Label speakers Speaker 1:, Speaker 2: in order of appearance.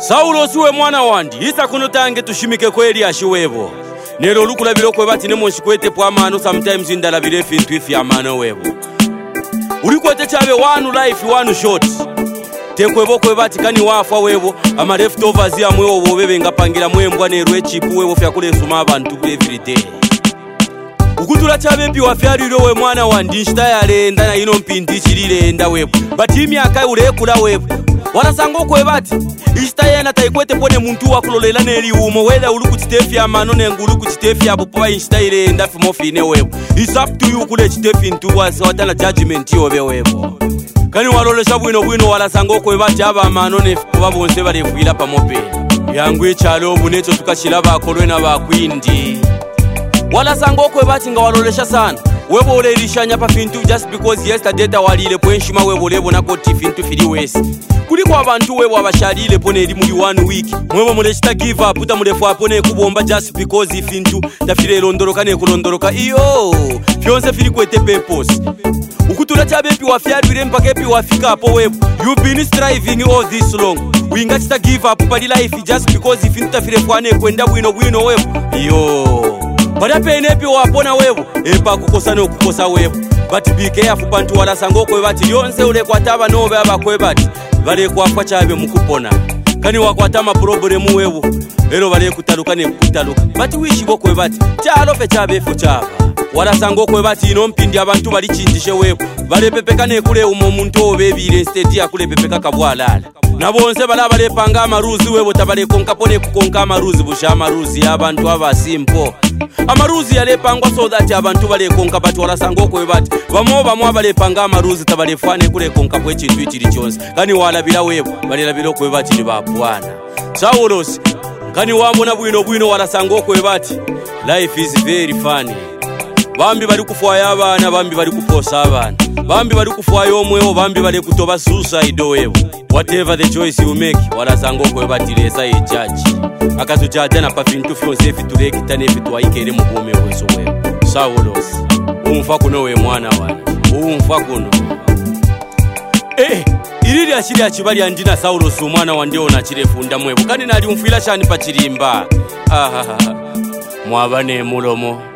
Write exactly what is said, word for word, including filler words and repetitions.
Speaker 1: Saulo siwe mwana wandi isa kuno tange tushimike kweli ashiwebo nero lukulabiro kwe bati ne monshikwete po amano sometimes indalabire fintu ifi amano webo ulikwete chabe one life one shot tekwebo kwe bati kani wafa webo ama leftovers ya mwewo bobebe ngapangira mwembwa nero echipu webo fya kule suma abantu every day ukutula chabe pi wafyaliro we mwana wandi nshita yalenda na ino mpindi chililenda webo bati imyaka ule kula webo warasango kwe bati ishita yena taikwete pone muntu wakulolela neli umo weda ulu kuchitefi ya mano nengulu kuchitefi ya bupowa ishita ile enda fimofine webo it's up to you kule chitefi ntu wasi watana judgment yobe webo kani walolesha bwino bwino warasango kwe bati haba mano nefuwa bonse balefuila pa mope yangu echalo obu necho tukashila bakolwe na bakwindi warasango kwe bati nga walolesha sana webo ule ilishanya pa fintu just because yesterday tawalile poenshima webo lebo na koti fintu fili wesi kuliko abantu webo abashalile pone eri muri one week mwebo muleshita give up uta mulefu apone kubomba just because ifintu tafile londoroka ne kulondoroka iyo fyonse fili kwete purpose ukutula chabepi wafyalwire mpaka epi wafika hapo webo you been striving all this long winga chita give up pali life just because ifintu tafile fwane kwenda bwino bwino webo iyo bada pene epi wapona webo epa kukosa no kukosa webo but be careful pantu wala sango kwe bati yonse ule kwataba nobe abakwe bati bale kwafa chabe mukupona kani wakwata ma problem webo ero bale kutaluka ne kutaluka bati wishi bokwe bati cyalo fe chabe fu chaba wala sango kwe bati ino mpindi abantu bali chinjishe webo bale pepeka ne kule umo muntu obebire instead ya kule pepeka kabwalala nabonse bala bale panga amaruzi webo tabale konka pone kukonka amaruzi busha amaruzi abantu aba simple amaruzi yale pangwa so that abantu bale konka bati wala sango kwe bati bamo bamo bale panga amaruzi tabale fane kule konka kwe chintu ichiri chonse kani wala bila webo bale labiro kwe bati ni babwana Saulos kani wambona bwino bwino wala sango kwe bati life is very funny bambi bali kufwaya abana bambi bali kuposa abana bambi bali kufwaya omwewo bambi bali kutoba suicide webo whatever the choice you make wala sango kwe bati lesa e judge akazujaja na pafintu fyonse fitulekita ne fitwaikere mu bome bweso webo Saulos umfa kuno we mwana wana umfa kuno eh iriri ashiri achibali andina Saulos umwana wandeo na chirefunda mwebo kani nali umfila shani pachirimba aha mwabane mulomo